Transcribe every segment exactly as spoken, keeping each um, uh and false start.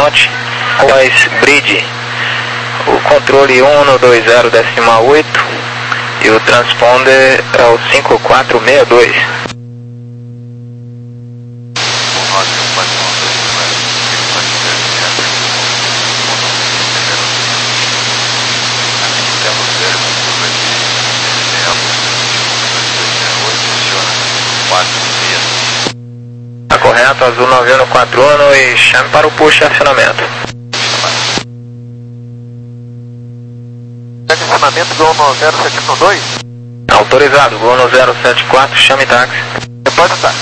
horizonte, após bridge, o controle um um dois zero decimal oito e o transponder é o cinco quatro seis dois. Tá correto, azul nove um quatro um e chame para o push de acionamento. Acionamento do um zero sete dois? Autorizado, Gol no zero sete quatro, chame táxi. Pode estar.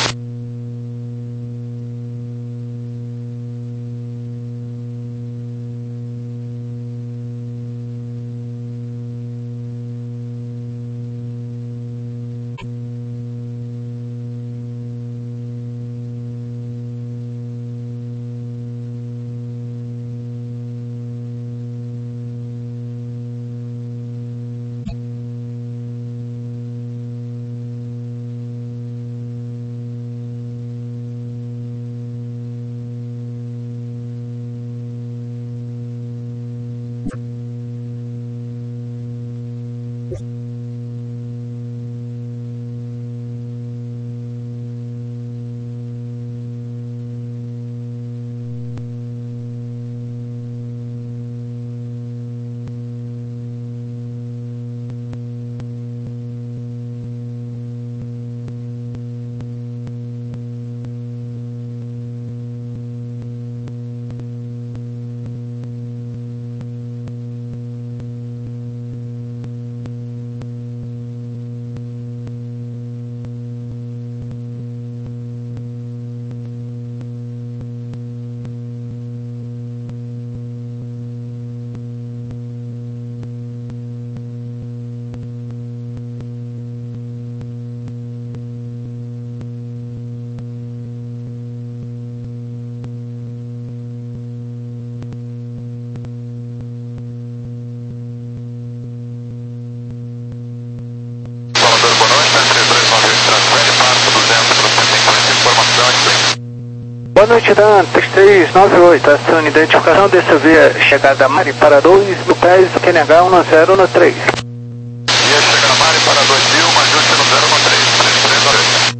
Boa noite, Dan. três três nove oito. Ação de identificação dessa via chegada a Mari para dois mil pés, Q N H um zero um três. Via chegada a Mari para dois mil, mais ajuste no zero um três. três três nove oito.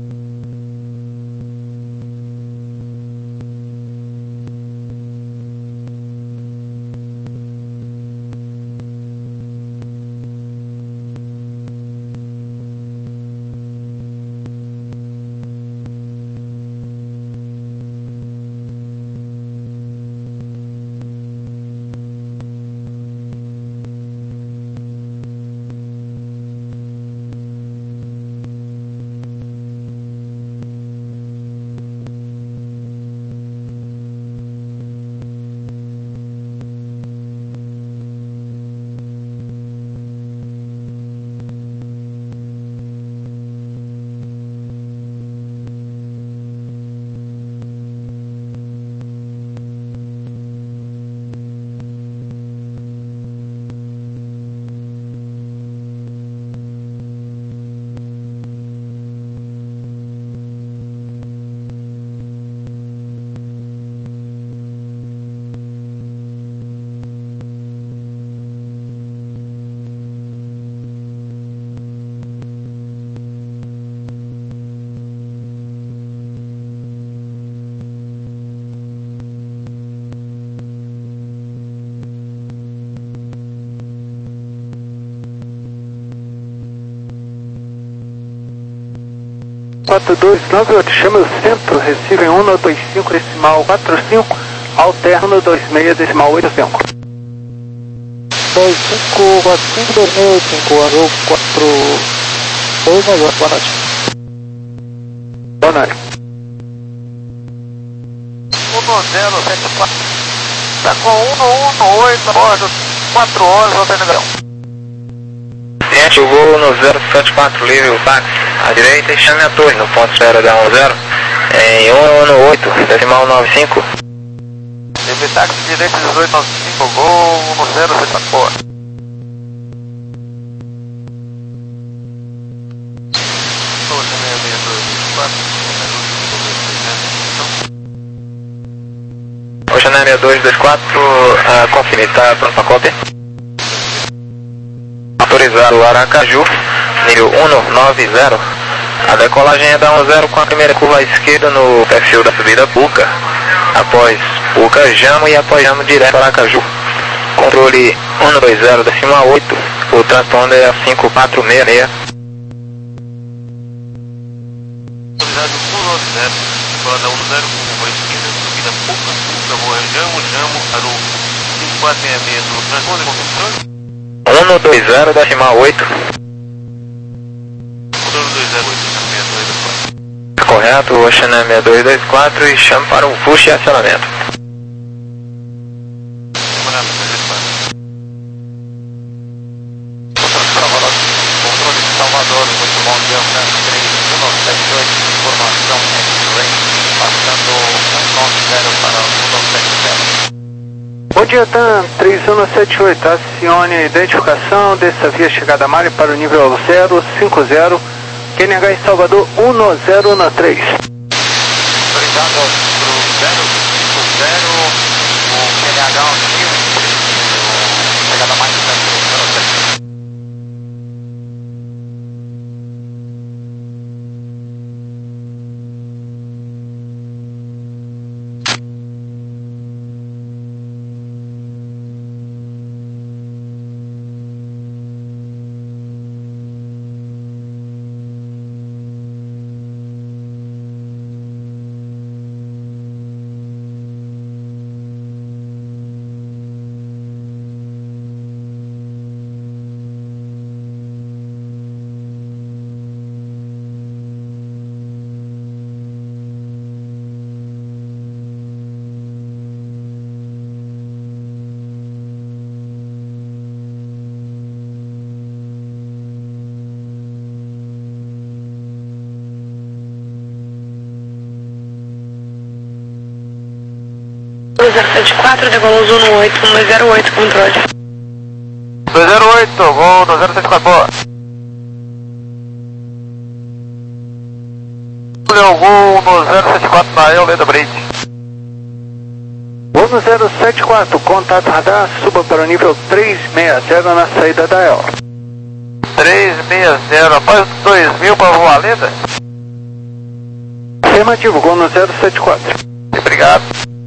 quatro dois nove oito, chama o centro, Recife um dois cinco decimal quatro cinco, alterno dois seis decimal oito cinco. dois cinco quatro cinco dois seis oito cinco, azul quatro dois nove oito, boa noite. Boa noite. um zero sete quatro. Está com um um oito a bordo, quatro horas, alternação. Cliente, o voo no zero sete quatro, livre o táxi à direita e chame a torre no ponto zero da um zero em um um oito, decimal nove cinco. Livre táxi direita dezoito nove cinco, gol no zero sete quatro. Xanamia dois dois quatro, uh, confirme, tá pronto pra cópia? Autorizado Aracaju, nível um nove zero. A decolagem é da um zero com a primeira curva à esquerda no perfil da subida Puca. Após Puca, Jamo e após Jamo direto para Aracaju. Controle um dois zero, decimal oito, o transponder é cinco quatro seis seis. Autorizado um zero, decolada um zero com curva à esquerda, subida Puca, Puca, rua Jamo, Jamo, alô, cinco quatro seis seis do transponder, confirmação? um dois zero, decimal oito. Correto, Ocean seis dois dois quatro e chame para um push e acionamento. Controle de Salvador, muito bom dia, três um nove sete oito, informação X-Ray, passando um nove zero para um nove sete zero. Bom dia, TAM três um sete oito, acione a identificação dessa via chegada a Mari para o nível zero cinco zero, Q N H em Salvador um zero um três. Autorizado para o zero cinco zero, o Q N H Rio, chegada a Mari para o zero sete. zero sete quatro, decolou zona oito, um zero oito, controle. dois zero oito, voo do zero sete quatro, boa. Voo no zero sete quatro na El Leda Bridge. Voo no zero sete quatro, contato radar, suba para o nível três seis zero na saída da El. três seis zero, após dois mil para voar Leda? Afirmativo, voo no zero sete quatro. Obrigado.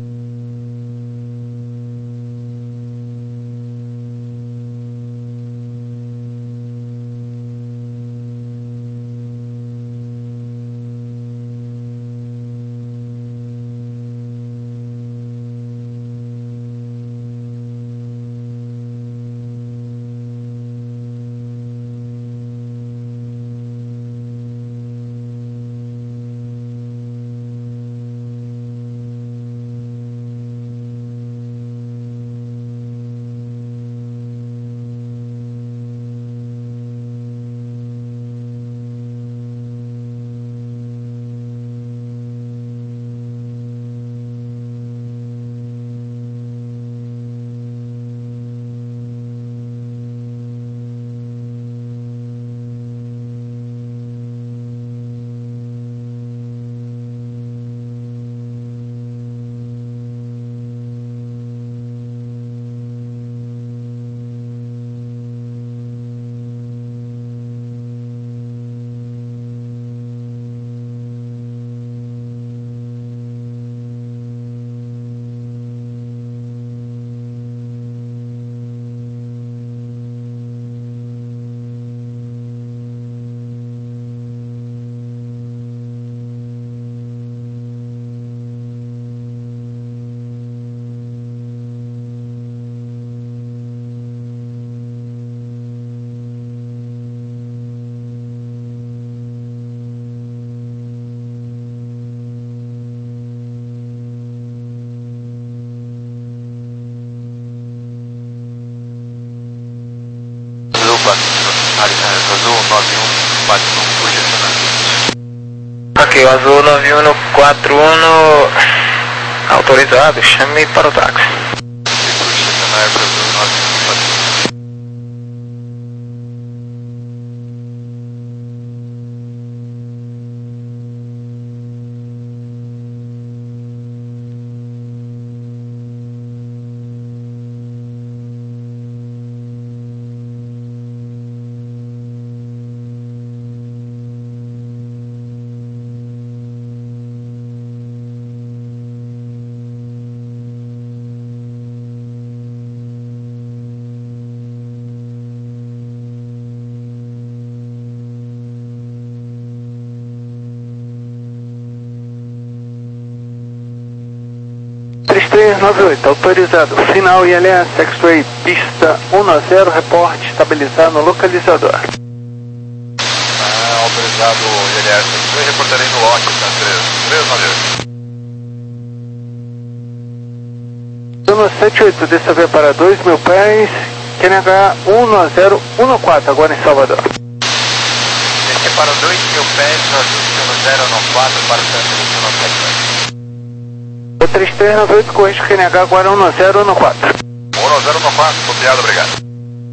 Azul nove um quatro um, projecionamento. Ok, o Azul nove um quatro um autorizado, chame para o táxi. três nove oito, autorizado. Final I L S X-Ray, pista um zero, reporte estabilizado no localizador. Ah, autorizado I L S X-Ray, reportarei no lote, tá? três nove oito. Zona sete oito, dessa via para dois mil pés, Q N H um zero um quatro, agora em Salvador. Descer para dois mil pés, ajuste um zero um quatro para o centro do zona sete oito. três três nove oito, corrente Q N H, agora um zero um quatro. um zero um quatro, copiado, obrigado.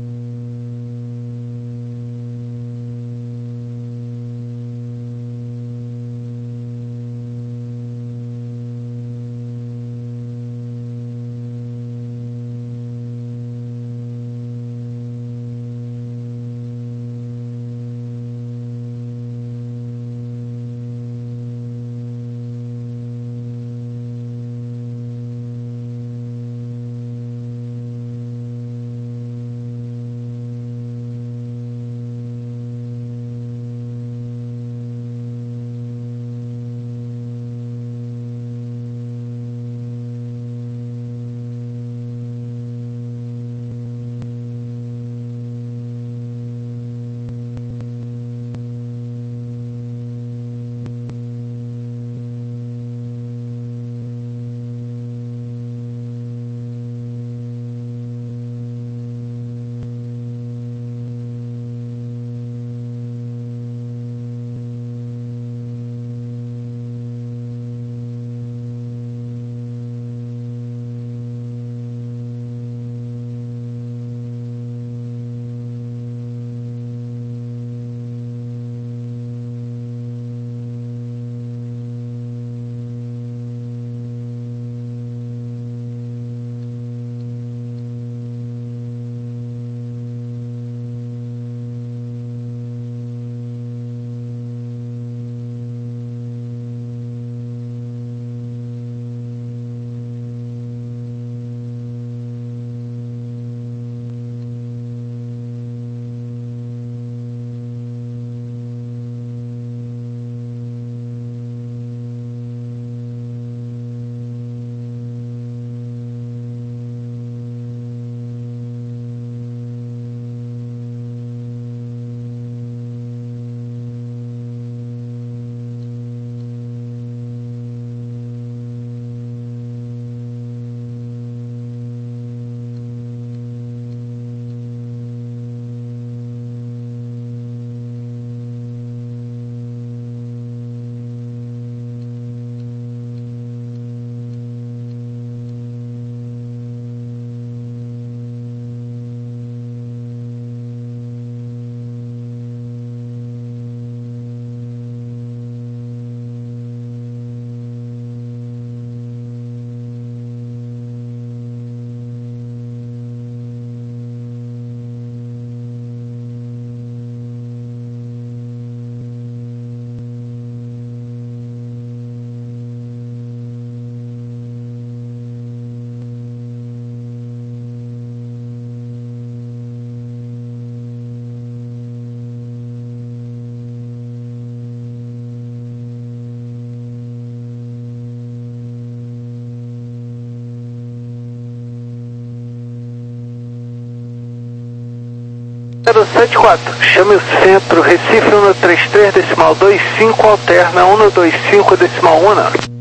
zero sete quatro, chame o centro, Recife um três três, decimal dois cinco, alterna um dois cinco, decimal um.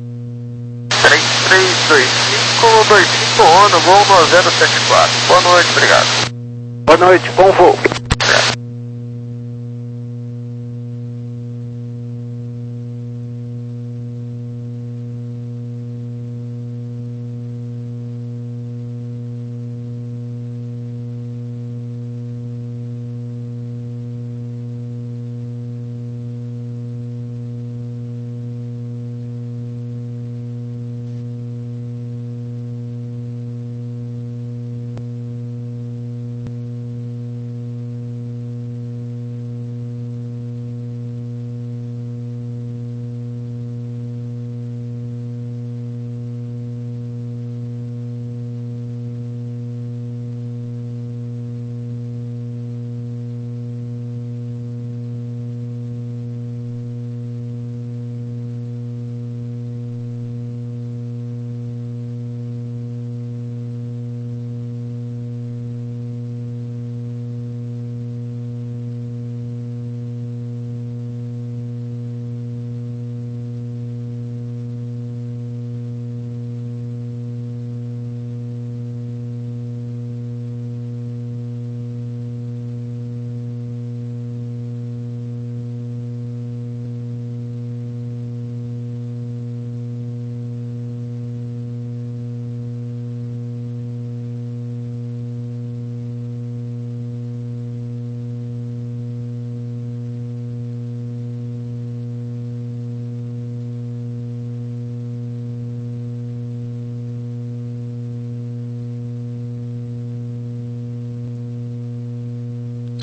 três três dois cinco, dois cinco, ONU, voo zero sete quatro. Boa noite, obrigado. Boa noite, bom voo.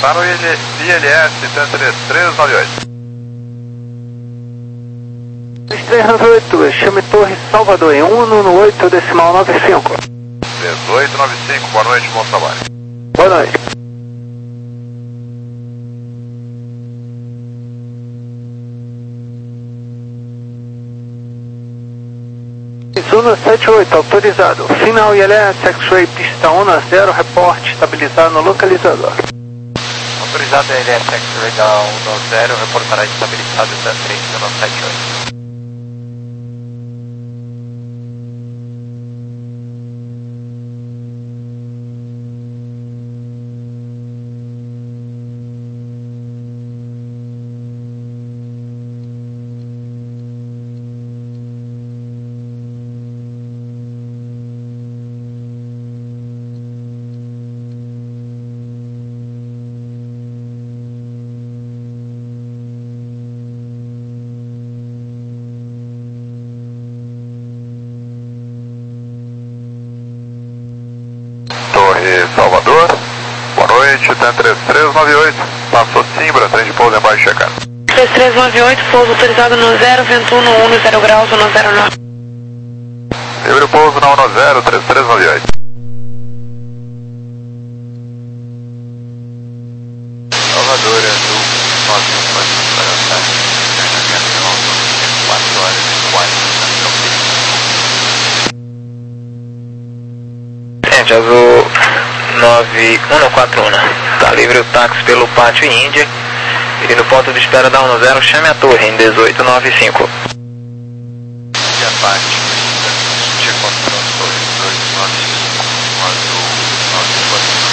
Tá no I L S três três nove oito. três três nove oito, chame Torre Salvador em um no oito decimal nove cinco. dezoito nove cinco, boa noite, bom trabalho. Boa noite. um sete oito, autorizado. Final I L S, X-Ray, pista um a zero, reporte estabilizado no localizador. Autorizado I L S X-Ray da um a zero, reportará estabilizado da três um sete oito. Torre Salvador, boa noite, T três três nove oito, passou Simbra, trem de pouso embaixo checando. três três nove oito, pouso autorizado no zero, vento um no um no zero graus, no zero nove. Livre pouso na um no zero, três três nove oito. Salvador, azul, nove um quatro para ataque, treinamento quatro horas e quatro Gente, azul nove um quatro um, tá livre o táxi pelo pátio Índia e no ponto de espera da um no zero, chame a torre em dezoito nove cinco. E a parte de controle torre dois nove cinco, azul nove quatro um.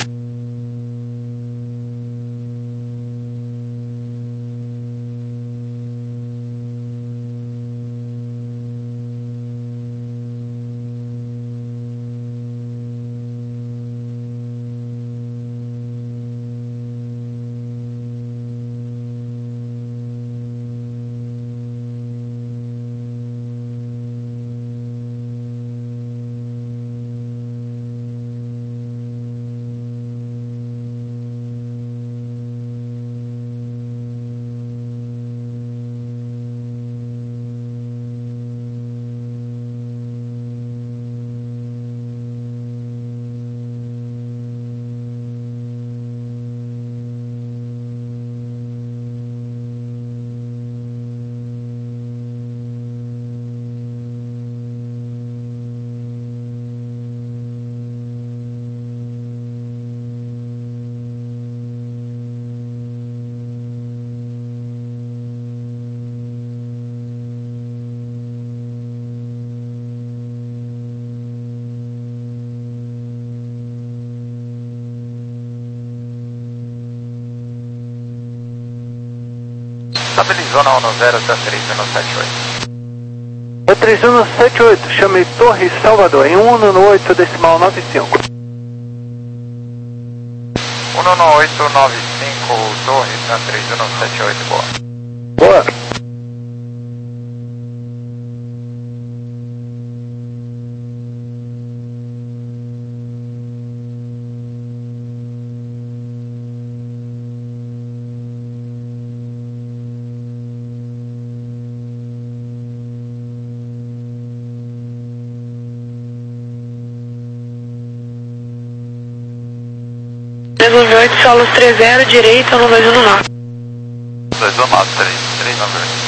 Estabilizou na um no zero, tá três um sete oito. É três um sete oito, chame Torre Salvador em um no oito decimal nove cinco. um no oito nove cinco, torre, tá três um sete oito, boa. Boa. três nove oito, solos três zero, direita no dois um nove. dois um nove, três, três nove oito.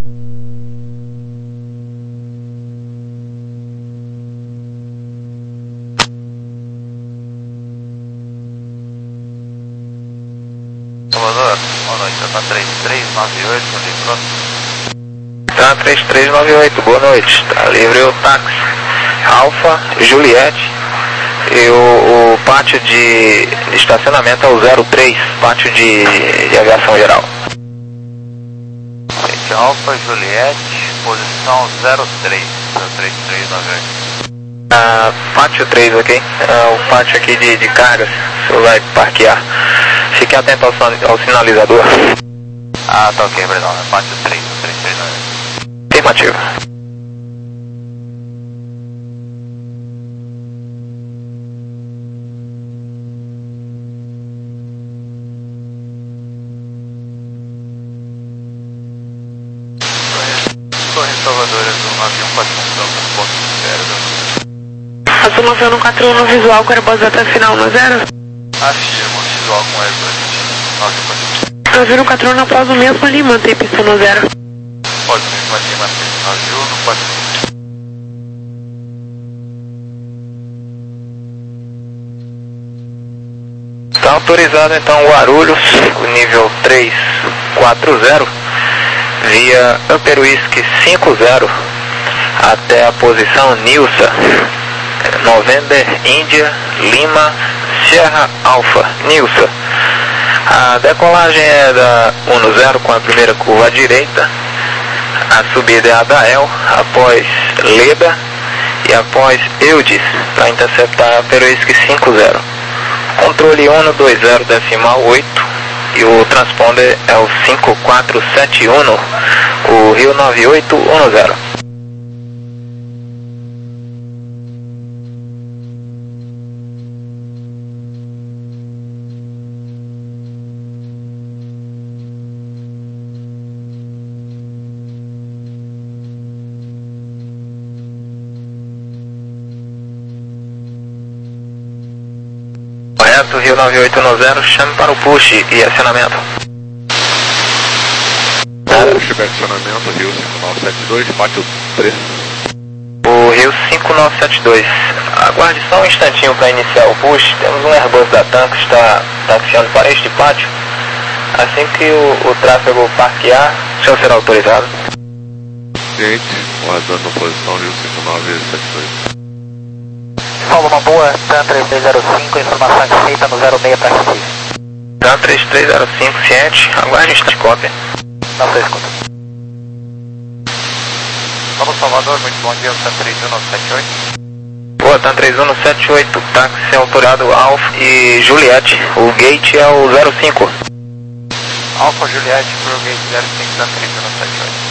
Salvador, boa noite, tá três três nove oito, livrou. Tá três três nove oito, boa noite, tá livre o táxi Alfa, Juliette e o, o pátio de estacionamento é o zero três, pátio de, de aviação geral. Frente Alfa, Juliette, posição zero três, zero três três nove oito. Ah, pátio três, ok? Ah, o pátio aqui de, de cargas, o senhor vai parquear. Fique atento ao, ao sinalizador. Ah, tá ok, perdão, é pátio três, três três nove oito. Afirmativo. Contato nove um quatro um no visual com Airbus até final no zero. Afirmo, visual com Airbus nove um quatro um. nove um quatro um após o mesmo ali, mantém pista no zero. Pode mesmo ali, mantém nove um quatro um. Está autorizado então Guarulhos, o nível três quatro zero, via Upper Whisky cinco zero, até a posição Nilsa, November Índia Lima Sierra Alpha, Nilsa. A decolagem é da um zero com a primeira curva à direita, a subida é a da El, após Leda e após Eudes, para interceptar Upper Whisky cinco zero. Controle um dois zero decimal oito e o transponder é o cinco quatro sete um, o Rio nove oito um zero. Correto, Rio nove oito um zero, chame para o push e acionamento. Pushback acionamento, Rio cinco nove sete dois, pátio três. O Rio cinco nove sete dois, aguarde só um instantinho para iniciar o push. Temos um Airbus da TAM que está taxiando para este pátio. Assim que o, o tráfego parquear, o senhor será autorizado. Gente, guardando a posição, Rio cinco nove sete dois. Paulo, uma boa, TAM três três zero cinco, informação aceita no zero seis para Recife. TAM três três zero cinco, ciente, aguarde um instante, cópia. Não sei, escuta. Vamos, Salvador, muito bom dia, TAM três um nove sete oito. Boa, TAM três um sete oito, táxi autorizado Alfa e Juliette, o gate é o zero cinco. Alfa Juliette, pro gate zero cinco, TAM três um sete oito.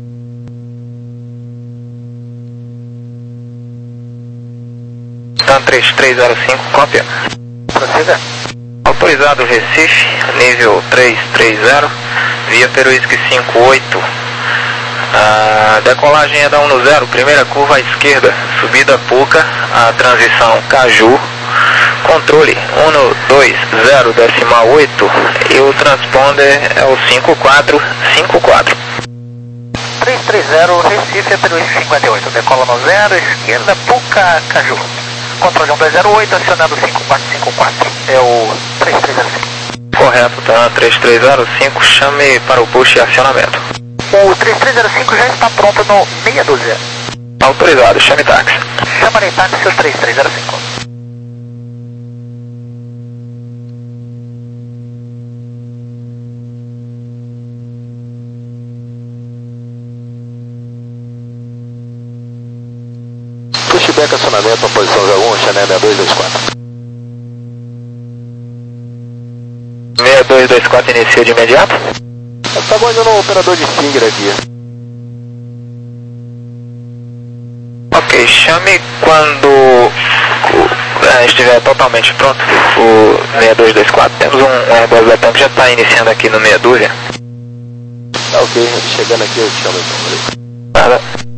TAM três três zero cinco, cópia. Prossiga. Autorizado Recife, nível três três zero, via Peruísque cinco oito. A decolagem é da um zero, primeira curva à esquerda, subida Puca, a transição Caju, controle um dois zero decimal oito e o transponder é o cinco quatro cinco quatro. três três zero, Recife, Peruísque cinquenta e oito, decola no zero, esquerda, Puca, Caju. Controle um dois zero oito, acionando cinco quatro cinco quatro, é o três três zero cinco. Correto, tá, três três zero cinco, chame para o push e acionamento. O três três zero cinco já está pronto no meia dúzia. Autorizado, chame táxi. Chama em táxi o três três zero cinco. Pushback acionamento, posição zero um, Chanel seis dois dois quatro. seis dois dois quatro inicia de imediato. Está bom, indo no operador de Stinger aqui. Ok, chame quando o, é, estiver totalmente pronto, o seis dois dois quatro. Temos um, um Airbus da TAM que já está iniciando aqui no meia dúzia. Tá ok, chegando aqui eu te chamo então. Nada.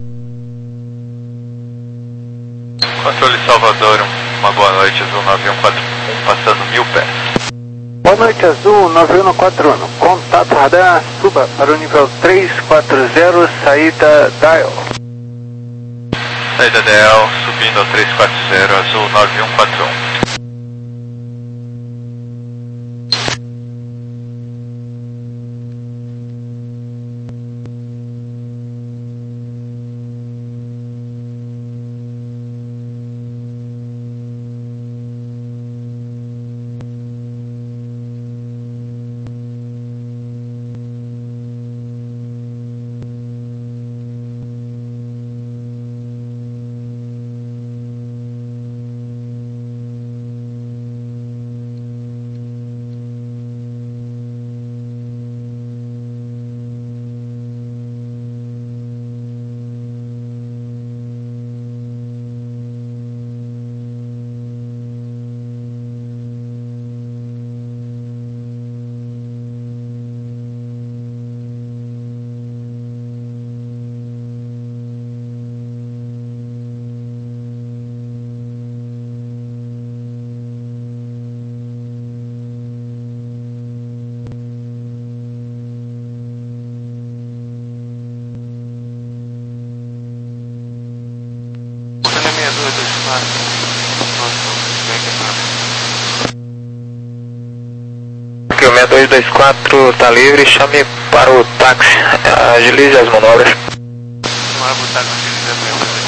Controle Salvador, uma boa noite, Azul nove um quatro um, passando mil pés. Boa noite, Azul nove um quatro um. Contato radar, suba para o nível três quatro zero, saída Dial. Saída D L, subindo ao três quatro zero, Azul nove um quatro um. dois dois quatro tá livre, chame para o táxi, agilize as manobras. Bora botar com agilize as manobras.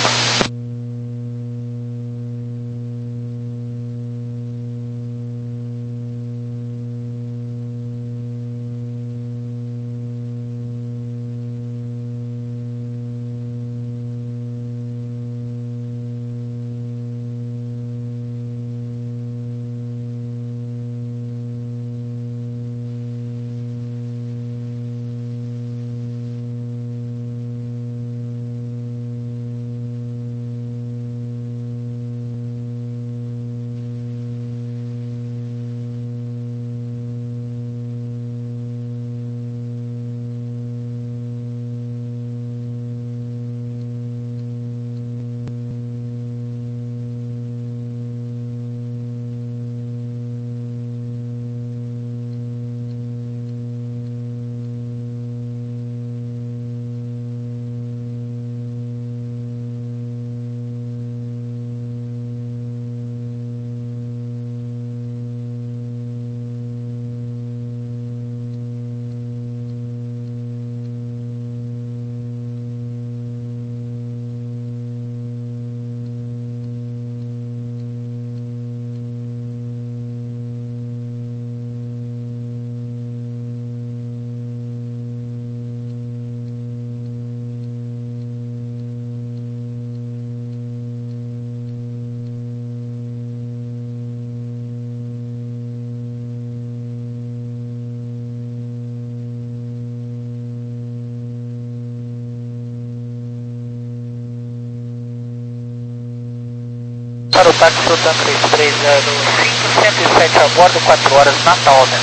Para o táxi Sultan três três zero cinco, cento e sete a bordo, quatro horas, Natal, né?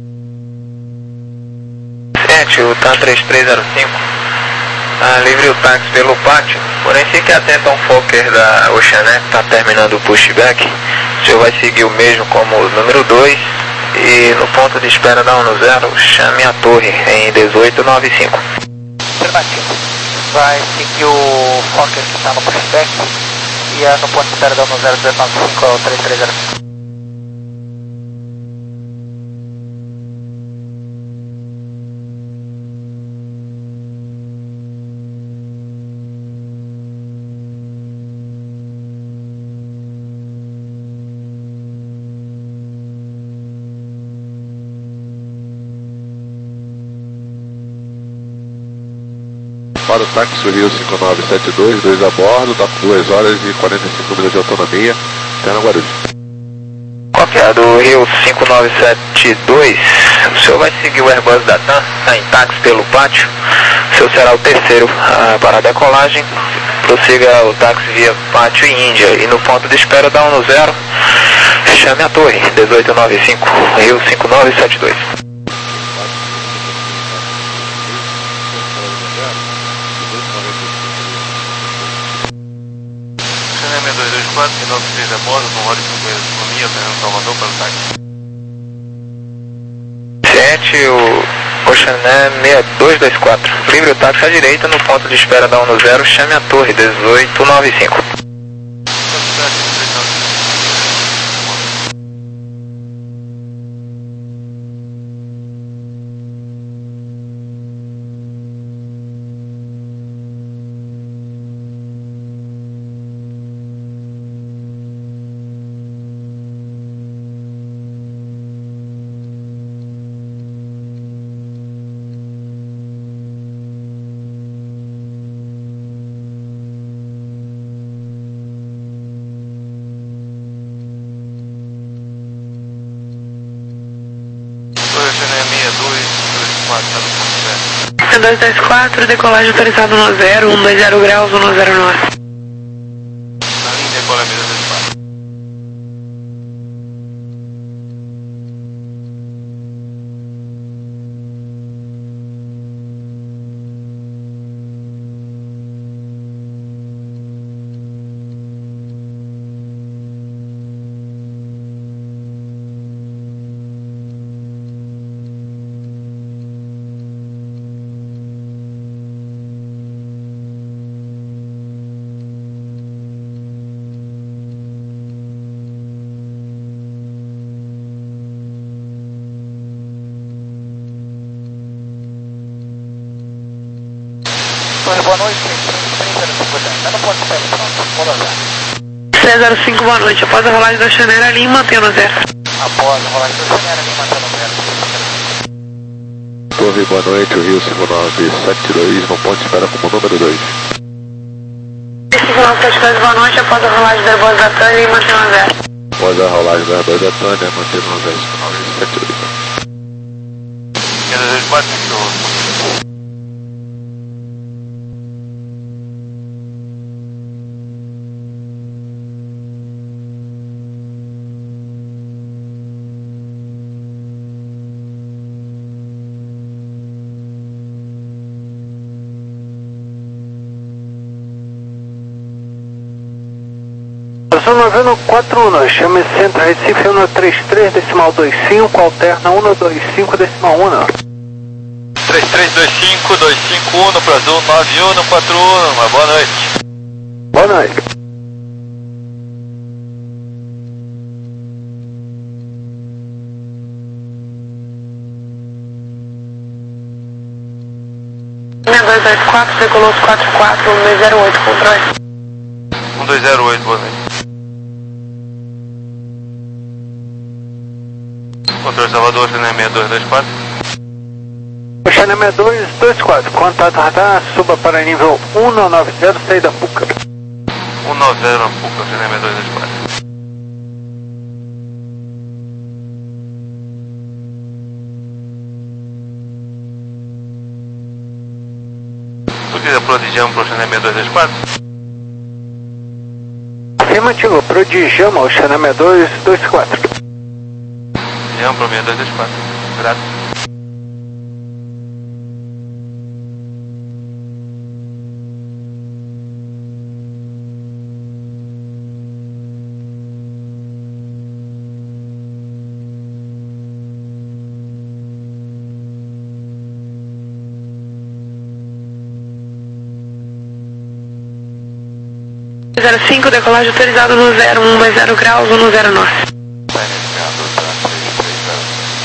sete, o TAM três três zero cinco, ah, livre o táxi pelo pátio, porém fique atento a um Fokker da Oceanet que está terminando o pushback. O senhor vai seguir o mesmo como o número dois e no ponto de espera da um zero, chame a torre em dezoito noventa e cinco. Afirmativo. Vai seguir o Fokker que está no pushback e é no ponto de espera da um zero dezenove cinco ao três três zero cinco. Para o táxi Rio cinco nove sete dois, dois a bordo, está com duas horas e quarenta e cinco minutos de autonomia, até na Guarulhos. Qualquer do Rio cinco nove sete dois, o senhor vai seguir o Airbus da TAM, está em táxi pelo pátio, o senhor será o terceiro ah, para a decolagem, prossiga o táxi via pátio e Índia, e no ponto de espera da um zero, chame a torre, dezoito noventa e cinco, Rio cinco nove sete dois. dois dois quatro, nove seis a bordo, com hora de autonomia, Fernando Salvador para o táxi. sete, o Oceanet seis dois dois quatro, livre o táxi à direita, no ponto de espera da um zero, chame a torre, dezoito noventa e cinco. dois dois quatro, decolagem autorizada no zero, um dois zero graus, um zero nove. Na linha decola dois dois quatro. Torre, boa noite, três zero cinco, está no ponto zero, pronto, pode andar. três zero cinco, boa noite, após a rolagem da Chanera ali, mantendo zero. Após a rolagem da Chanera ali, mantendo zero. Torre, boa noite, o Rio cinco nove sete dois, no ponto de espera como número dois. cinco nove sete dois, boa noite, após a rolagem da Airbus da Tânia, mantendo zero. Após a rolagem da Airbus da Tânia, mantendo zero cinco nove sete dois. Azul noventa e quatro um, chame Centro Recife um três três decimal dois cinco, alterna um dois cinco decimal um. três três dois cinco, dois cinco um para Azul nove um quatro um, uma boa noite. Boa noite. seis dois dois quatro, decolou quatro quatro, um dois zero oito, controle. um dois zero oito, boa noite. Controle Salvador, Chanel seis dois dois quatro. Chanel seis dois dois quatro, contato radar, suba para nível um nove zero, saída Puca. um nove zero na Puca, Chanel seis dois dois quatro. Tu quiser prodigamos para o Chanel seis dois dois quatro? Afirmativo, prodigamos ao Chanel seis dois dois quatro. Prodigamos para o seis dois dois quatro, grato. zero cinco, decolagem autorizada no zero um mais zero graus ou no zero nove. Está iniciando, tá? três três zero.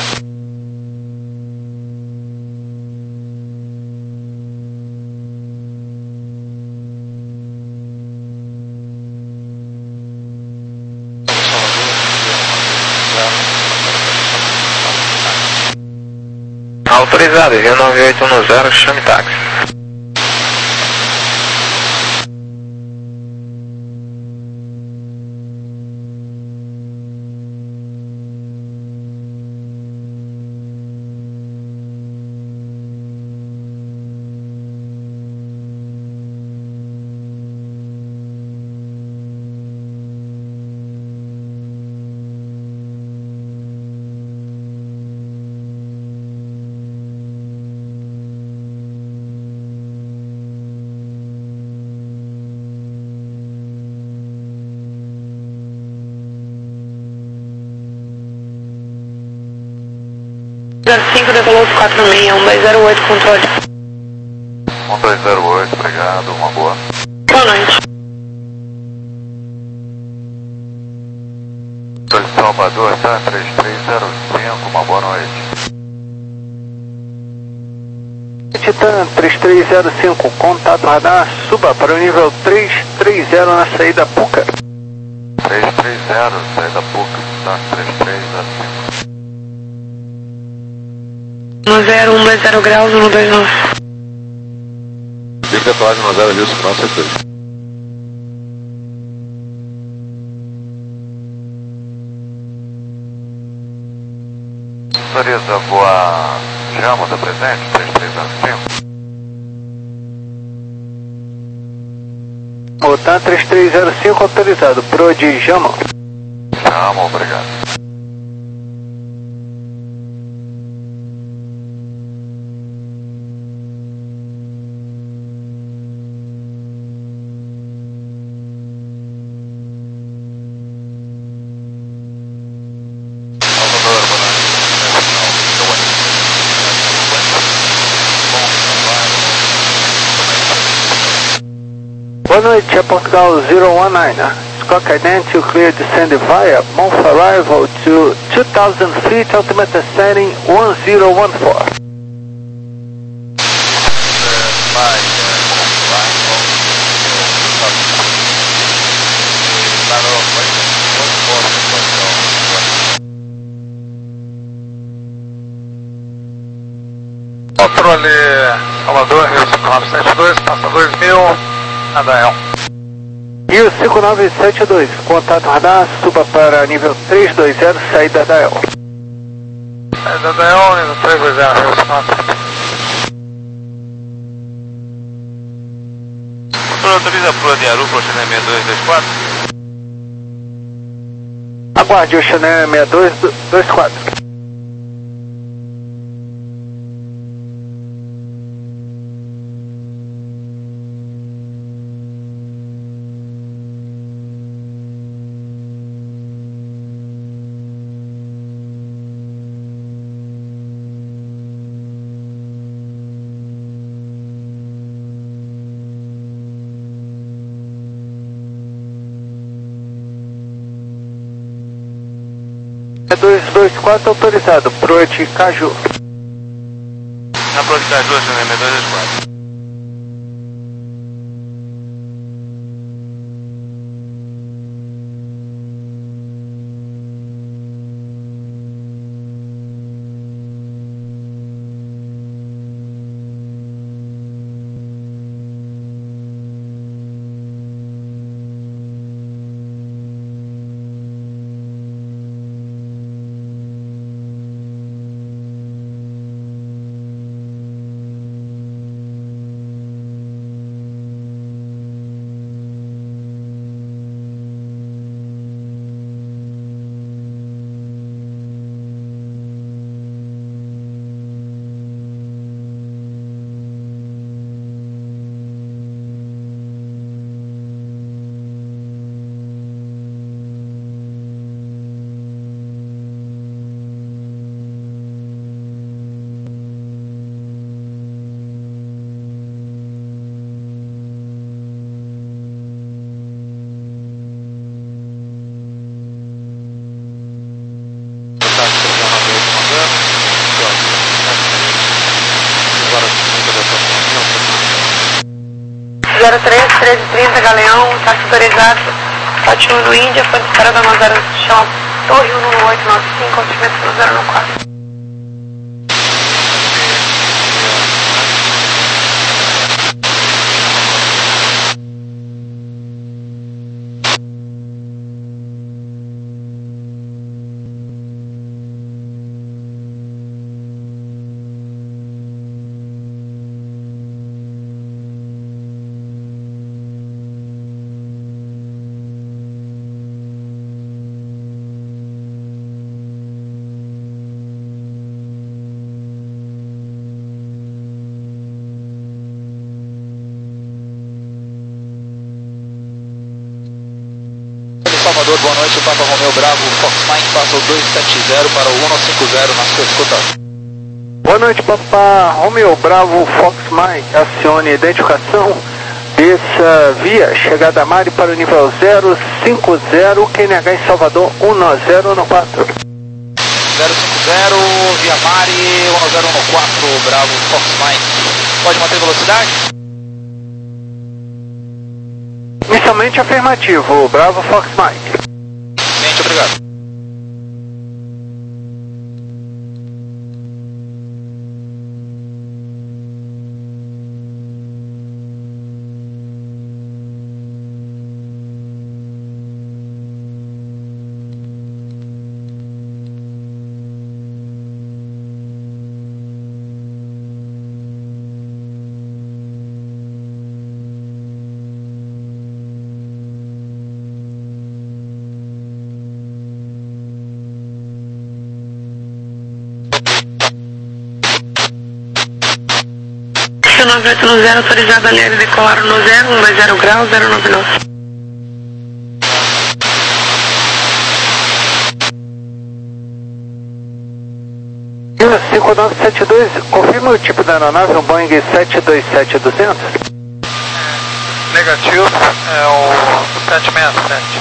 Autorizado, Rio nove oito um zero, chame táxi. zero cinco, decolou quatro seis, um dois zero oito, controle. um dois zero oito, obrigado, uma boa. Boa noite. Torre Salvador, tá? três três zero cinco, uma boa noite. Titan três três zero cinco, contato radar, suba para o nível três três zero na saída Puca. três três zero, saída Puca, tá? três três zero cinco. No zero um mais zero graus ou no dois nove. Fica decolagem no zero Rio cinco nove sete dois. Autoriza voar Jamo da presente, três três zero cinco. Motan três três zero cinco autorizado, prodigamos. Jamo, obrigado. Boa noite, é Portugal zero um nove. Squawk Identity clear descend via Monf arrival to two thousand feet, altimeter setting one zero one four. Vai, controle Salvador, Rio cinco nove sete dois, passa dois mil, Adael. Rio cinco nove sete dois, contato radar, suba para nível trezentos e vinte, saída da El. Saída da El, nível trezentos e vinte, Rio cinco nove sete dois. Autoriza a Pula de Aru para o Chanel seis dois dois quatro. Aguarde o Chanel seis dois dois quatro. dois dois quatro autorizado, proa de Caju. Na proa de Caju, Chanel seis dois dois quatro. zero três, treze trinta, Galeão, táxi autorizado, Fátima no Índia, foi disparado na zero, chama Torre um um oito nove cinco, altimento no zero um quatro. Salvador, boa noite, Papa Romeu Bravo, Fox Mike, passa o dois sete zero para o um cinco zero na sua escuta. Boa noite, Papa Romeu Bravo, Fox Mike, acione identificação, desça via chegada a Mari para o nível zero cinco zero, Q N H em Salvador, um zero um quatro. zero cinco zero, via Mari, um zero um quatro, Bravo, Fox Mike, pode manter velocidade? Inicialmente afirmativo, Bravo Fox Mike. Mente, obrigado. nove oito zero, autorizado a linha de decolar no zero, um dois zero grau, zero nove nove. cinco nove sete dois, confirma o tipo da aeronave, um Boeing sete dois sete duzentos? Negativo, é o sete seis sete.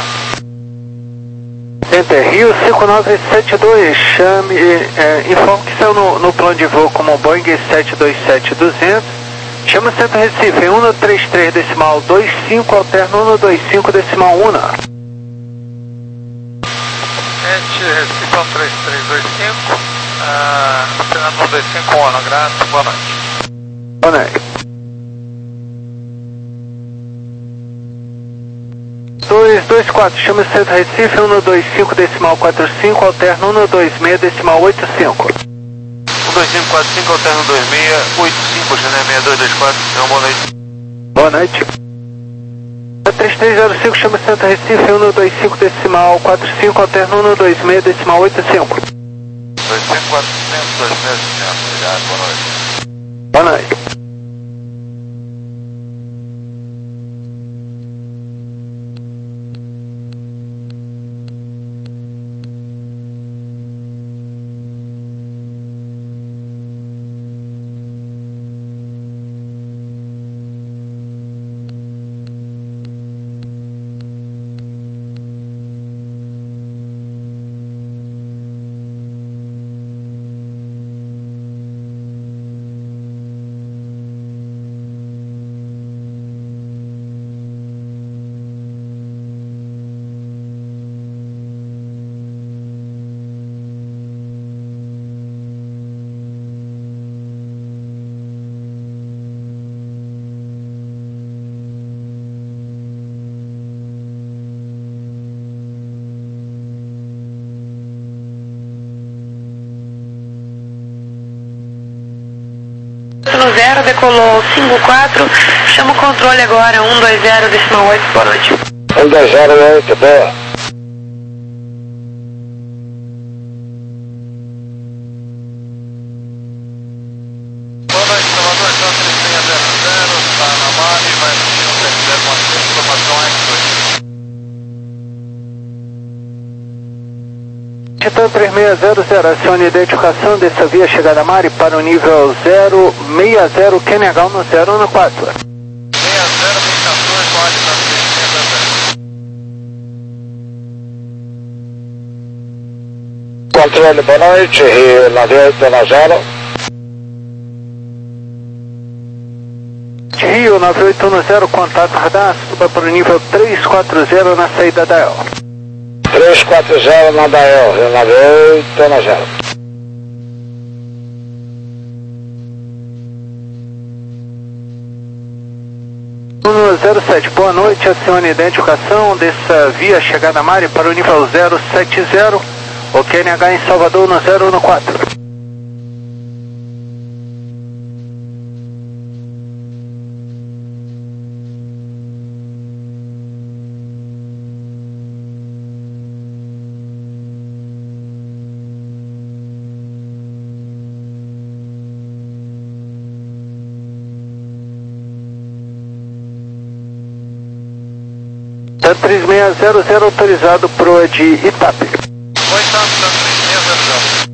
Center Rio cinco nove sete dois, chame, é, informe que saiu no, no plano de voo como Boeing sete dois sete duzentos, chama o Centro Recife um três três decimal dois cinco, alterno um dois cinco decimal um. Recife um três três dois cinco, Ah, Senador dois cinco um, ano grato, boa noite. Boa noite. dois dois quatro, chama Centro Recife, um dois cinco decimal quatro cinco, alterna um dois seis decimal oito cinco. um dois cinco quatro cinco, alterno dois seis oito cinco, Janeiro seis dois dois quatro, então boa noite. Boa noite. três três zero cinco, chama Centro Recife, um dois cinco decimal quatro cinco, alterna um dois seis decimal oito cinco. dois cinco quatro cinco, dois seis cinco, obrigado, boa noite. Boa noite. No zero, decolou cinco quatro, chama o controle agora, um dois zero decimal oito, boa noite. um dois zero oito, boa. Boa noite, Salvador, então três seis zero zero, está na Mari, vai assistir no sete zero um seis, informação X dois. Titã três seis zero zero, acione a identificação dessa via chegada a Mari para o nível zero seis zero, Q N H no zero um quatro. seis zero um quatro, pode estar três seis zero zero. Controle, boa noite, Rio nove oito nove zero. Rio nove oito um zero, contato radar, suba para o nível três quatro zero na saída da El. três quatro zero na Dael, Rio nove oito nove zero. um zero sete, boa noite, acione a identificação dessa via chegada a Mari para o nível zero sete zero, o Q N H em Salvador no zero um quatro. três seis zero zero autorizado proa de Itape. Oi, tá, tá três seis zero zero.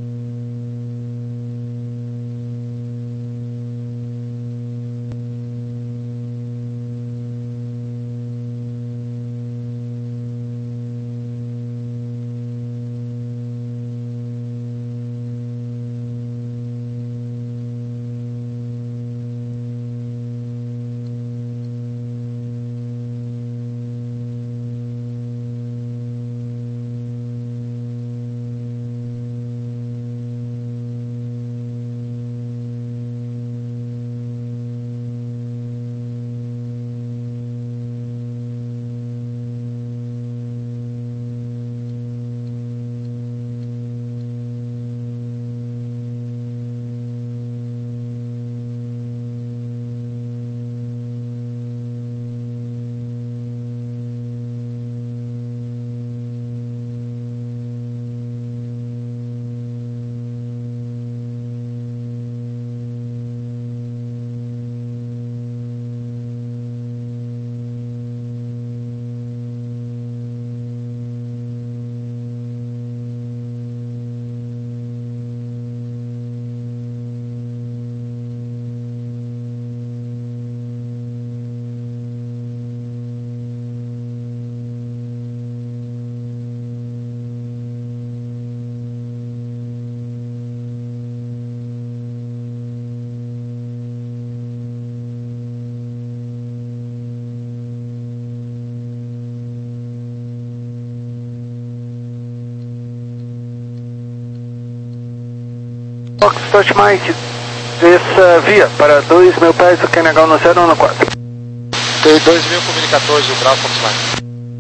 Foxtrot Mike, desça via para dois mil pés, o K N H no zero um quatro. Tem dois mil com mil e quatorze, o Bravo Fox Mike.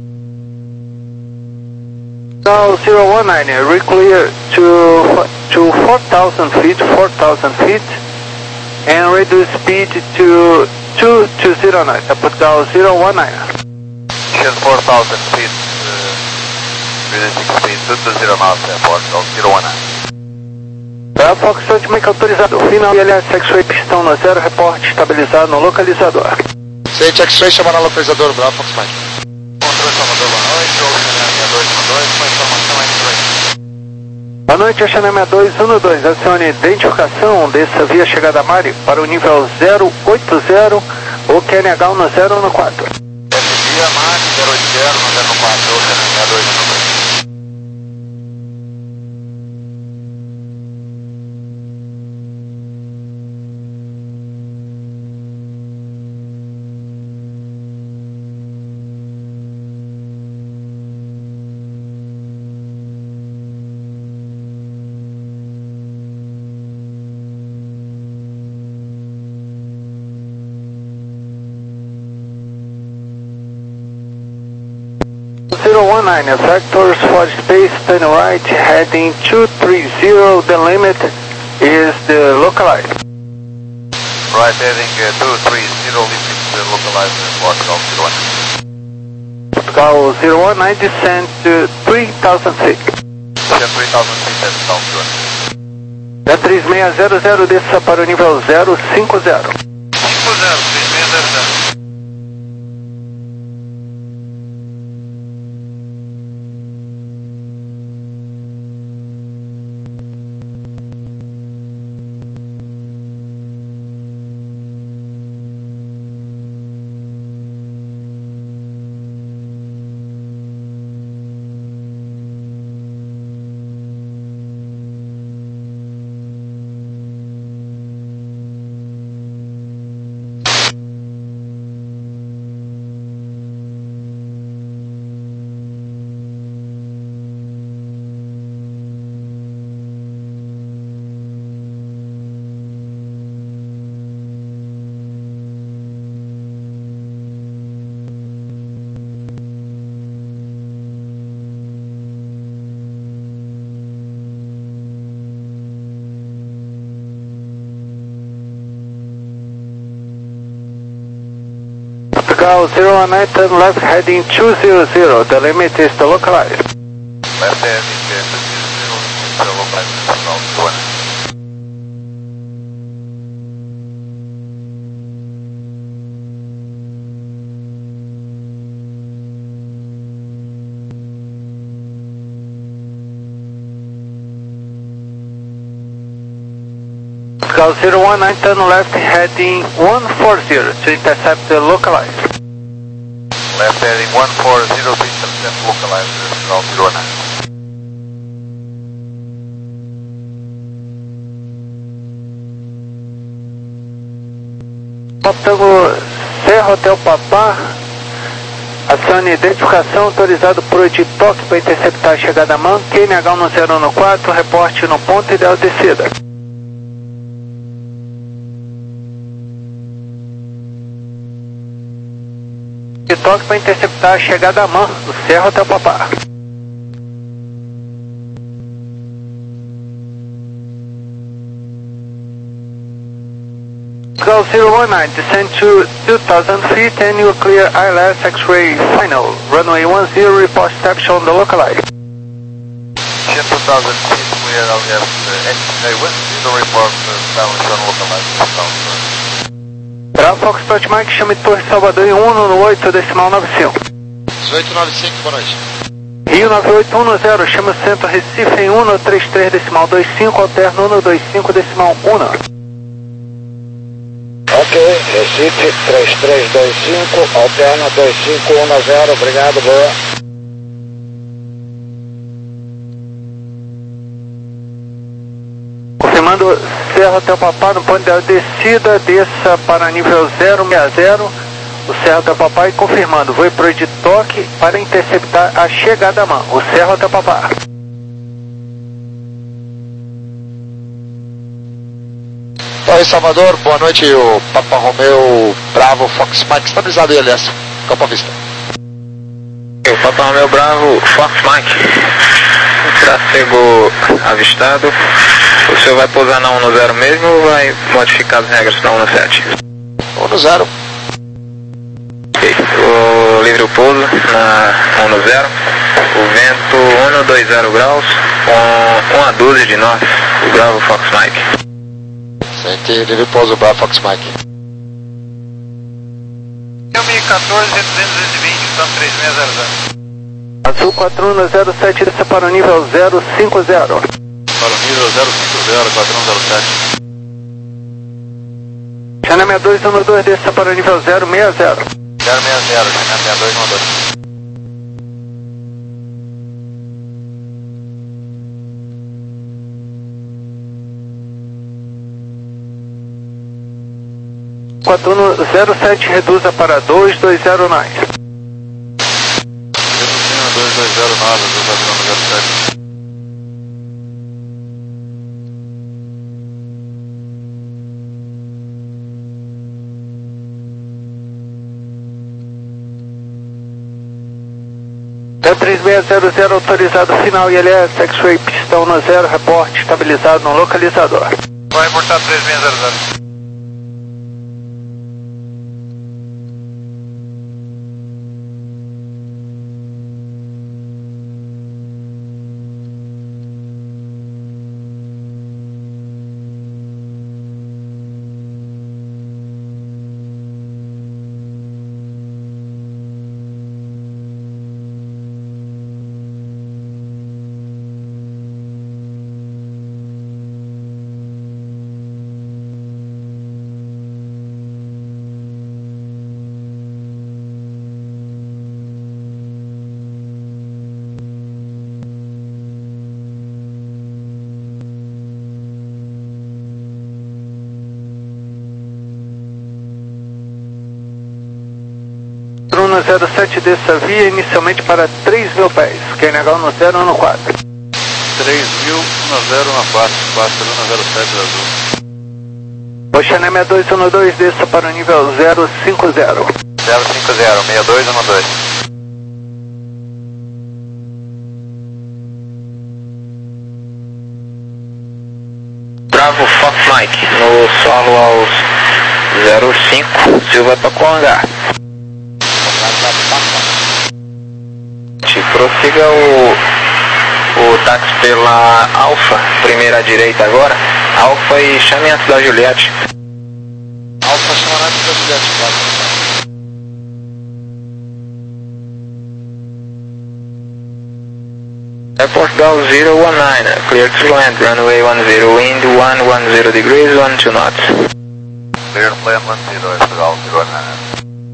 Now zero one nine, reclear to, to four thousand feet, four thousand feet, and reduce speed to two two zero nine, Portugal zero one nine. four thousand feet, uh, reducing speed two two zero nine, Portugal zero one nine. Bravo Foxtrot Mike autorizado, final I L S X-Ray pistão no zero, reporte estabilizado no localizador. Sente X-Ray chamar no localizador, Bravo Fox Mike. Controle Salvador, boa noite, ou six dois um dois, com informação X-Ray. Boa noite, Oceania six dois um dois, acione identificação dessa via chegada a Mari para o nível zero oito zero, o Q N H no zero um quatro. Esse dia, Mari zero oito zero no zero um quatro, Oceania six dois um dois. zero one nine, vectors for space, turn right, heading two three zero, the limit is the localized. Right heading uh, two three zero, limit uh, localized in Portugal zero one nine. Portugal zero one nine, descend to three thousand feet. Descend three thousand feet, that's down zero one. Da três seis zero zero, desça para o nível zero cinco zero. cinco zero, três seis zero zero. Portugal zero one nine, turn left heading two zero zero, the limit is the localized. Left heading uh, two zero zero, limit uh, localized in Portugal zero one nine. Portugal zero one nine, turn left heading one four zero to intercept the localized. Left heading one four zero to intercept localized in Portugal zero one nine. Octango Serra Hotel Papá, acione identificação autorizado por Editoque para interceptar a chegada a mão, Q N H no zero um quatro, reporte no ponto ideal de descida. Editoque para interceptar a chegada a mão, do Serra Hotel Papá. Go zero one nine, descend to two thousand feet and you clear I L S X-ray final. Runway one zero, report steps on the localized. Descend two thousand feet, clear I L S X-ray one zero, report silence on localized. Bravo Foxtrot Mike, chame Torre Salvador em um no oito, decimal nove cinco. dezoito nove cinco, boa noite. Rio nove oito um zero, chama o centro Recife em um no trinta e três, decimal vinte e cinco, alterno um no vinte e cinco, decimal um. Ok, Recife três três dois cinco, alterna dois cinco um zero, obrigado, boa. Confirmando Serra Hotel Papá no ponto de descida, desça para nível zero seis zero, o Serra Hotel Papá, e confirmando, vou pro Editoque para interceptar a chegada à mão, o Serra Hotel Papá. Oi, Salvador, boa noite, o Papa Romeo Bravo Fox Mike, estabilizado aí, aliás, Campo à Vista. O Papa Romeo Bravo Fox Mike, trafego avistado. O senhor vai pousar na um no zero mesmo ou vai modificar as regras para um no sete? um no zero. Ok, o livre o pouso na um no zero. O vento um no dois zero graus, com um a doze de norte, o Bravo Fox Mike. Sente livre pouso, Bravo Fox Mike. mil e quatorze, duzentos e vinte, então três seis zero zero. Azul quatro um no zero sete, desça para o nível zero cinco zero. Para o nível zero cinco zero, quatro um zero sete. China sessenta e dois um no dois, desça para o nível zero seis zero. zero seis zero, China sessenta e dois um no dois. quatro um no zero sete, reduza para dois dois zero nove. Reduzindo dois dois zero nove, dois quatro um zero sete. três seis zero zero, autorizado final I L S, X-Ray pistão no zero, reporte estabilizado no localizador. Vai reportar três seis zero zero. no zero sete, desça via inicialmente para três mil pés, Q N H no zero um quatro. três mil, um zero um quatro, quatro um zero sete azul. Oceana sessenta e dois um dois, desça para o nível zero cinco zero. zero cinco zero, sessenta e dois um dois. Bravo Fox Mike, no solo aos zero cinco, Silva tocou hangar. Prossiga o, o táxi pela Alfa, primeira à direita agora. Alfa e chame antes da Juliette. Alfa chama antes da Juliette, claro. Airport Gal zero one nine, clear to land, runway one zero, wind one one zero degrees, one two knots. Clear to land one zero, Airport Gal zero one nine.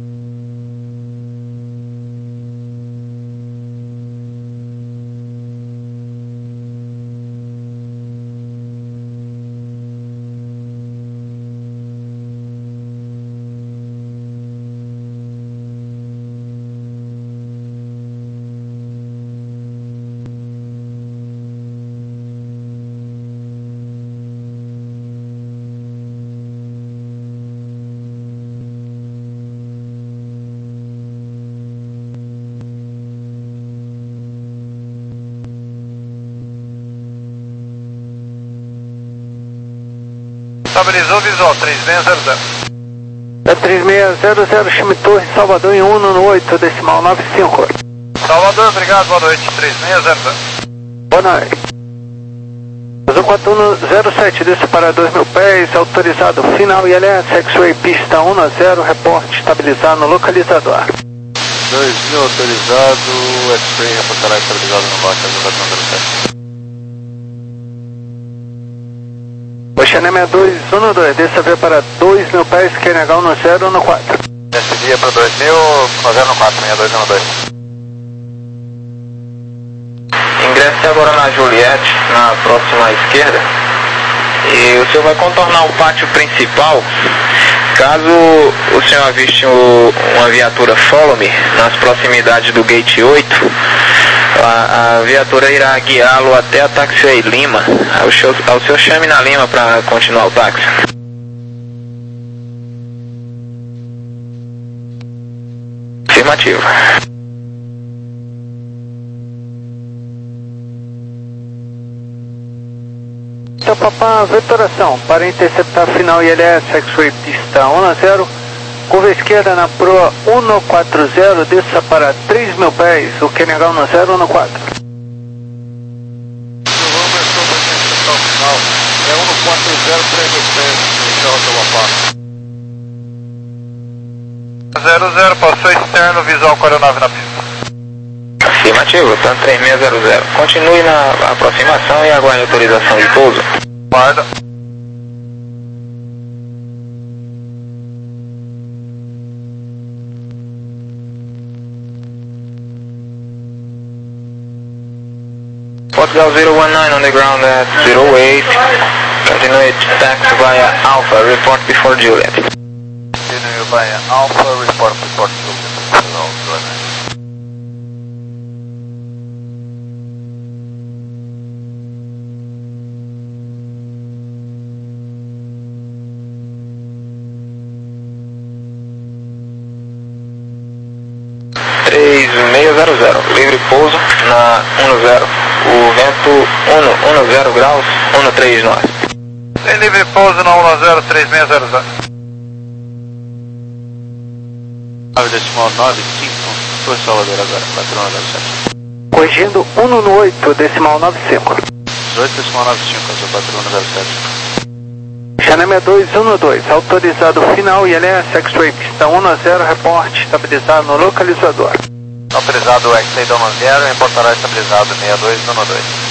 Estabilizou visual, três seis zero zero. É três seis zero zero, Chime Torre, Salvador em um no oito, decimal nove cinco. Salvador, obrigado, boa noite, três seis zero zero. Boa noite. Azul quatro um zero sete, desça para dois mil pés, autorizado final I L S, X-Ray pista um no zero, reporte estabilizado no localizador. dois mil autorizado, X-Ray reportará estabilizado no lote, Azul quatro um zero sete. Oceana sessenta e dois um dois, desça via para dois mil pés, Q N H no zero um quatro. Desce via para dois mil, no zero um quatro, sessenta e dois um dois. Ingresse agora na Juliette, na próxima à esquerda. E o senhor vai contornar o pátio principal. Caso o senhor aviste o, uma viatura Follow Me nas proximidades do Gate oito, a, a viatura irá guiá-lo até a Taxiway Lima. O senhor, o senhor chame na Lima para continuar o táxi. Afirmativo. Então, papá, vetoração para interceptar final I L S, X-Ray pista um a zero, curva esquerda na proa um quatro zero, desça para três mil pés, o Q N H um zero um quatro. É um quatro zero três mil pés, zero zero, passou externo, visual quarenta e nove na pista. Afirmativo, tanto três seis zero zero. Continue na aproximação e aguarde autorização de pouso. Guarda. Portugal zero one nine on the ground at zero eight. Continue taxi via Alpha, report before Juliet. Continue via Alpha, report before Juliet. três seis zero zero, livre pouso na um zero, o vento um zero graus, um três nove. Tem livre pouso na um zero três seis zero zero. nove decimal nove cinco, foi Salvador agora, quatro um zero sete. Corrigindo um no oito, decimal nove cinco. dezoito decimal nove cinco, quatro um zero sete. Xaname dois um dois, autorizado final I L S, X-Ray pista um zero, reporte estabilizado no localizador. Autorizado X-Ray um zero, reportará estabilizado seis dois um dois.